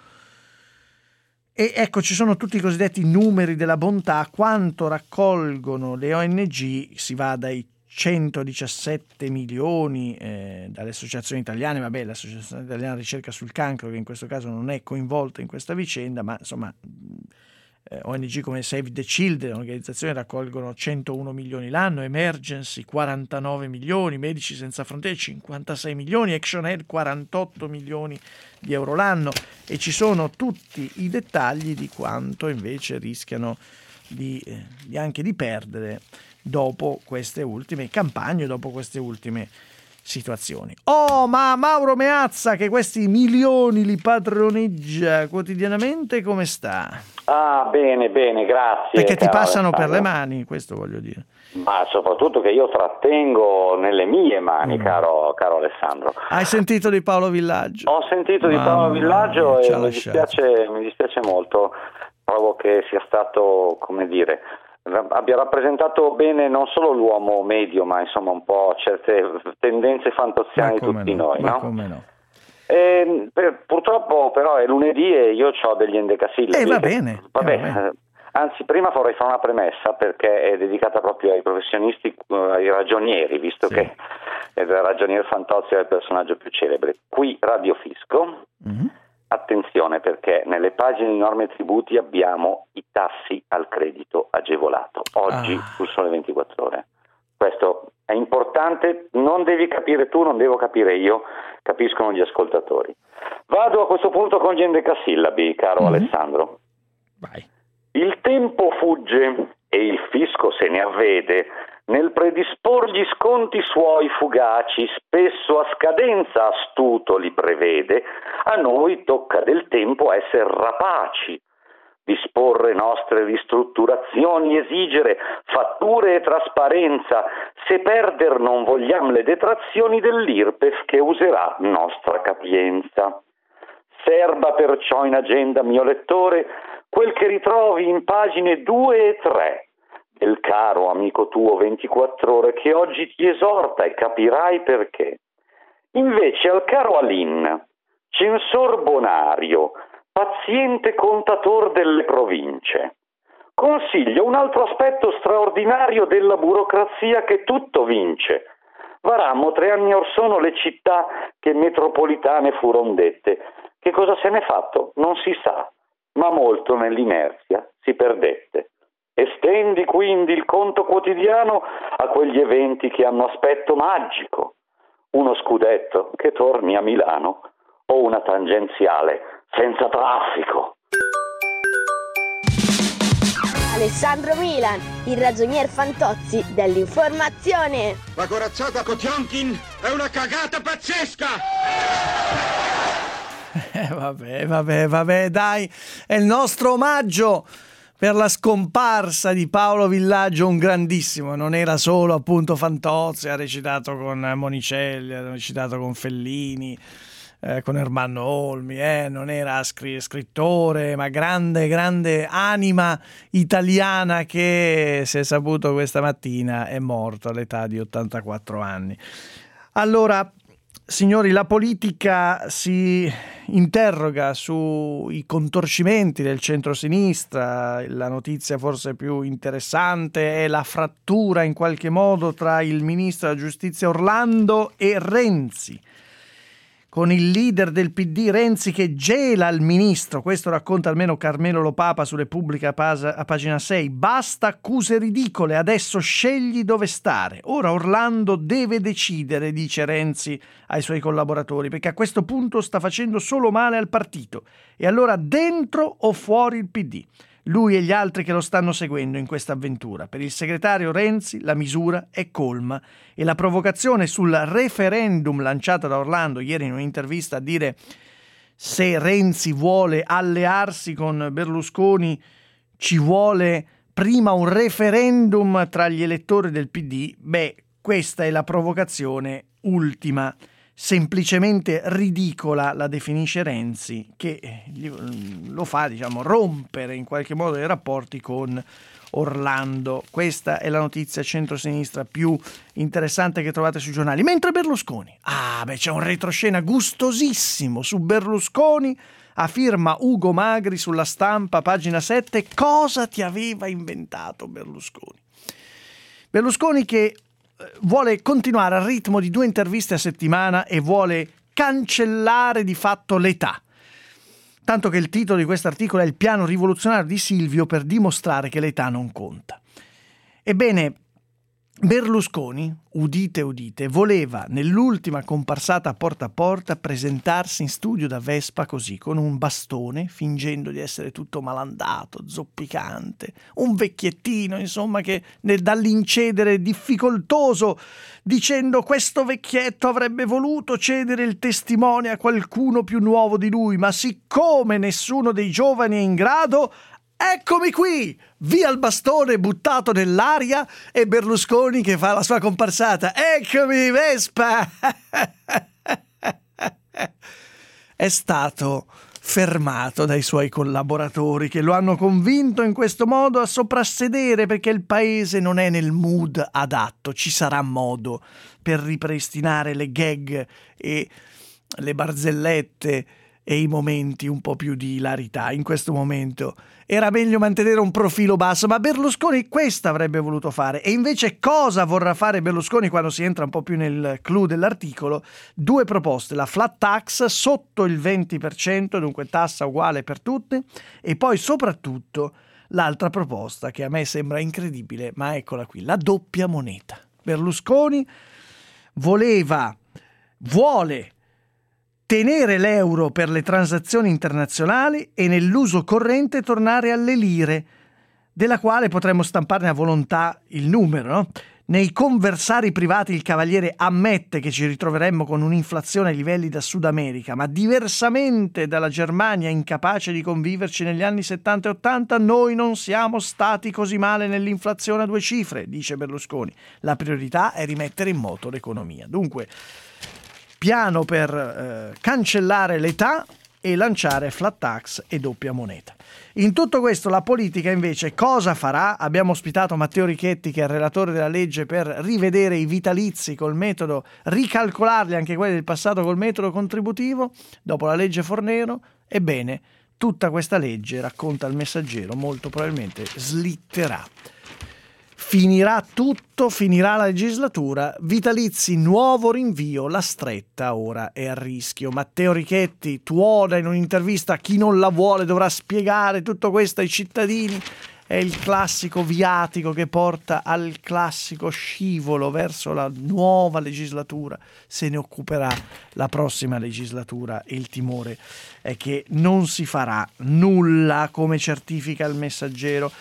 E ecco, ci sono tutti i cosiddetti numeri della bontà. Quanto raccolgono le ONG? Si va dai 117 milioni dalle associazioni italiane, l'Associazione Italiana Ricerca sul Cancro, che in questo caso non è coinvolta in questa vicenda, ma insomma ONG come Save the Children, organizzazioni, raccolgono 101 milioni l'anno, Emergency 49 milioni, Medici Senza Frontiere 56 milioni, ActionAid 48 milioni di euro l'anno, e ci sono tutti i dettagli di quanto invece rischiano anche di perdere dopo queste ultime campagne, dopo queste ultime situazioni. Oh, ma Mauro Meazza, che questi milioni li padroneggia quotidianamente, come sta? Ah, bene, grazie. Perché ti passano per le mani, questo voglio dire. Ma soprattutto che io trattengo nelle mie mani, caro Alessandro. Hai sentito di Paolo Villaggio? Ho sentito di Paolo Villaggio e mi dispiace molto. Trovo che sia stato, come dire, abbia rappresentato bene non solo l'uomo medio, ma insomma un po' certe tendenze fantoziane di tutti noi, no? Come no? Purtroppo però è lunedì e io ho degli endecasillabi. Va bene. Anzi, prima vorrei fare una premessa, perché è dedicata proprio ai professionisti, ai ragionieri, visto che il ragionier Fantozzi è il personaggio più celebre. Qui Radio Fisco, attenzione, perché nelle pagine di norme e tributi abbiamo i tassi al credito agevolato, oggi sul Sole 24 Ore. Questo è importante, non devi capire tu, non devo capire io, capiscono gli ascoltatori. Vado a questo punto con gli endecasillabi, caro Alessandro. Vai. Il tempo fugge e il fisco se ne avvede nel predispor gli sconti suoi fugaci, spesso a scadenza astuto li prevede, a noi tocca del tempo esser rapaci, disporre nostre ristrutturazioni, esigere fatture e trasparenza, se perder non vogliam le detrazioni dell'IRPEF che userà nostra capienza. Serba perciò in agenda, mio lettore, quel che ritrovi in pagine 2 e 3 del caro amico tuo 24 ore che oggi ti esorta e capirai perché. Invece al caro Alin, censor bonario, paziente contator delle province, consiglio un altro aspetto straordinario della burocrazia che tutto vince. Varammo 3 anni or sono le città che metropolitane furon dette. Che cosa se n'è fatto? Non si sa, ma molto nell'inerzia si perdette. Estendi quindi il conto quotidiano a quegli eventi che hanno aspetto magico. Uno scudetto che torni a Milano o una tangenziale senza traffico. Alessandro Milan, il ragionier Fantozzi dell'informazione. La corazzata Kotionkin è una cagata pazzesca! Vabbè, dai, è il nostro omaggio per la scomparsa di Paolo Villaggio, un grandissimo. Non era solo appunto Fantozzi, ha recitato con Monicelli, ha recitato con Fellini, con Ermanno Olmi, non era scrittore, ma grande anima italiana che si è saputo questa mattina è morto all'età di 84 anni. Allora, signori, la politica si interroga sui contorcimenti del centrosinistra. La notizia forse più interessante è la frattura in qualche modo tra il ministro della giustizia Orlando e Renzi, con il leader del PD Renzi che gela il ministro. Questo racconta almeno Carmelo Lopapa su Repubblica a pagina 6. Basta accuse ridicole, adesso scegli dove stare. Ora Orlando deve decidere, dice Renzi ai suoi collaboratori, perché a questo punto sta facendo solo male al partito. E allora dentro o fuori il PD? Lui e gli altri che lo stanno seguendo in questa avventura. Per il segretario Renzi la misura è colma e la provocazione sul referendum lanciata da Orlando ieri in un'intervista a dire se Renzi vuole allearsi con Berlusconi ci vuole prima un referendum tra gli elettori del PD. Questa è la provocazione ultima. Semplicemente ridicola la definisce Renzi, che lo fa, rompere in qualche modo i rapporti con Orlando. Questa è la notizia centrosinistra più interessante che trovate sui giornali. Mentre Berlusconi, c'è un retroscena gustosissimo su Berlusconi a firma Ugo Magri sulla Stampa, pagina 7. Cosa ti aveva inventato Berlusconi? Berlusconi che vuole continuare al ritmo di 2 interviste a settimana e vuole cancellare di fatto l'età. Tanto che il titolo di questo articolo è Il piano rivoluzionario di Silvio per dimostrare che l'età non conta. Ebbene, Berlusconi, udite, voleva nell'ultima comparsata a porta presentarsi in studio da Vespa così, con un bastone, fingendo di essere tutto malandato, zoppicante, un vecchiettino, insomma, che dall'incedere difficoltoso, dicendo questo vecchietto avrebbe voluto cedere il testimone a qualcuno più nuovo di lui, ma siccome nessuno dei giovani è in grado, eccomi qui, via il bastone buttato nell'aria e Berlusconi che fa la sua comparsata. Eccomi Vespa! È stato fermato dai suoi collaboratori che lo hanno convinto in questo modo a soprassedere perché il paese non è nel mood adatto. Ci sarà modo per ripristinare le gag e le barzellette e i momenti un po' più di ilarità. In questo momento era meglio mantenere un profilo basso, ma Berlusconi questo avrebbe voluto fare. E invece cosa vorrà fare Berlusconi quando si entra un po' più nel clou dell'articolo? 2 proposte: la flat tax sotto il 20%, dunque tassa uguale per tutti, e poi soprattutto l'altra proposta che a me sembra incredibile, ma eccola qui, la doppia moneta. Berlusconi vuole tenere l'euro per le transazioni internazionali e nell'uso corrente tornare alle lire, della quale potremmo stamparne a volontà il numero, no? Nei conversari privati il Cavaliere ammette che ci ritroveremmo con un'inflazione ai livelli da Sud America, ma diversamente dalla Germania incapace di conviverci negli anni 70 e 80, noi non siamo stati così male nell'inflazione a 2 cifre, dice Berlusconi. La priorità è rimettere in moto l'economia. Dunque, piano per cancellare l'età e lanciare flat tax e doppia moneta. In tutto questo la politica invece cosa farà? Abbiamo ospitato Matteo Richetti, che è il relatore della legge per rivedere i vitalizi col metodo, ricalcolarli anche quelli del passato col metodo contributivo, dopo la legge Fornero. Ebbene, tutta questa legge, racconta il Messaggero, molto probabilmente slitterà. Finirà tutto, finirà la legislatura, vitalizi, nuovo rinvio, la stretta ora è a rischio. Matteo Richetti tuona in un'intervista: chi non la vuole dovrà spiegare tutto questo ai cittadini. È il classico viatico che porta al classico scivolo verso la nuova legislatura. Se ne occuperà la prossima legislatura e il timore è che non si farà nulla, come certifica il Messaggero.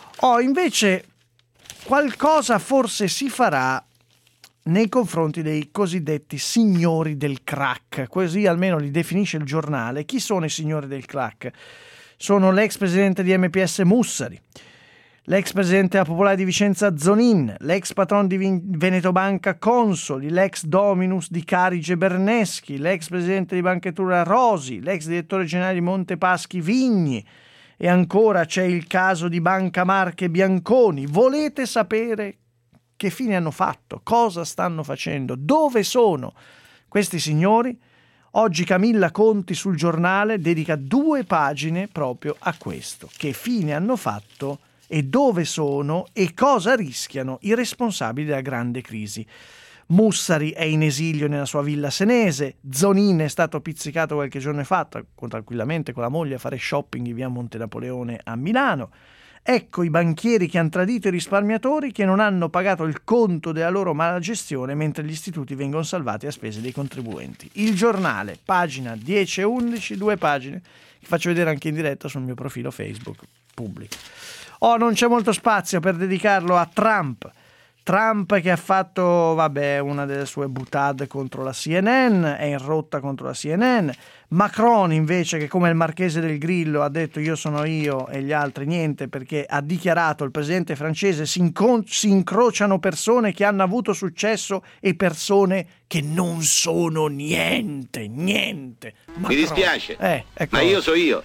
Invece qualcosa forse si farà nei confronti dei cosiddetti signori del crack, così almeno li definisce il giornale. Chi sono i signori del crack? Sono l'ex presidente di MPS Mussari, l'ex presidente della Popolare di Vicenza Zonin, l'ex patron di Veneto Banca Consoli, l'ex dominus di Carige Berneschi, l'ex presidente di Banca Etruria Rosi, l'ex direttore generale di Montepaschi Vigni. E ancora c'è il caso di Banca Marche Bianconi. Volete sapere che fine hanno fatto? Cosa stanno facendo? Dove sono questi signori? Oggi Camilla Conti sul Giornale dedica 2 pagine proprio a questo. Che fine hanno fatto e dove sono e cosa rischiano i responsabili della grande crisi. Mussari è in esilio nella sua villa senese, Zonin è stato pizzicato qualche giorno fa tranquillamente con la moglie a fare shopping in via Monte Napoleone a Milano. Ecco i banchieri che hanno tradito i risparmiatori, che non hanno pagato il conto della loro mala gestione, mentre gli istituti vengono salvati a spese dei contribuenti. Il Giornale, pagina 10 e 11, 2 pagine che faccio vedere anche in diretta sul mio profilo Facebook pubblico. Non c'è molto spazio per dedicarlo a Trump che ha fatto una delle sue boutade contro la CNN, è in rotta contro la CNN. Macron invece, che come il Marchese del Grillo ha detto io sono io e gli altri niente, perché ha dichiarato il presidente francese si incrociano persone che hanno avuto successo e persone che non sono niente. Macron. Mi dispiace, ma io so io.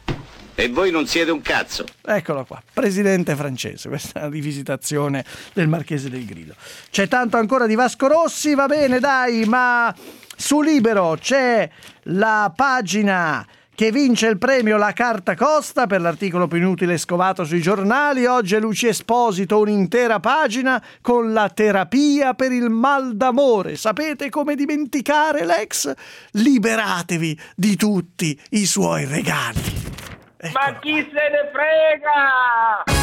E voi non siete un cazzo. Eccolo qua, presidente francese, questa è la rivisitazione del Marchese del Grillo. C'è tanto ancora di Vasco Rossi, va bene dai, ma su Libero c'è la pagina che vince il premio La Carta Costa per l'articolo più inutile scovato sui giornali. Oggi è Lucia Esposito, un'intera pagina con la terapia per il mal d'amore. Sapete come dimenticare l'ex? Liberatevi di tutti i suoi regali. Ma chi se ne frega?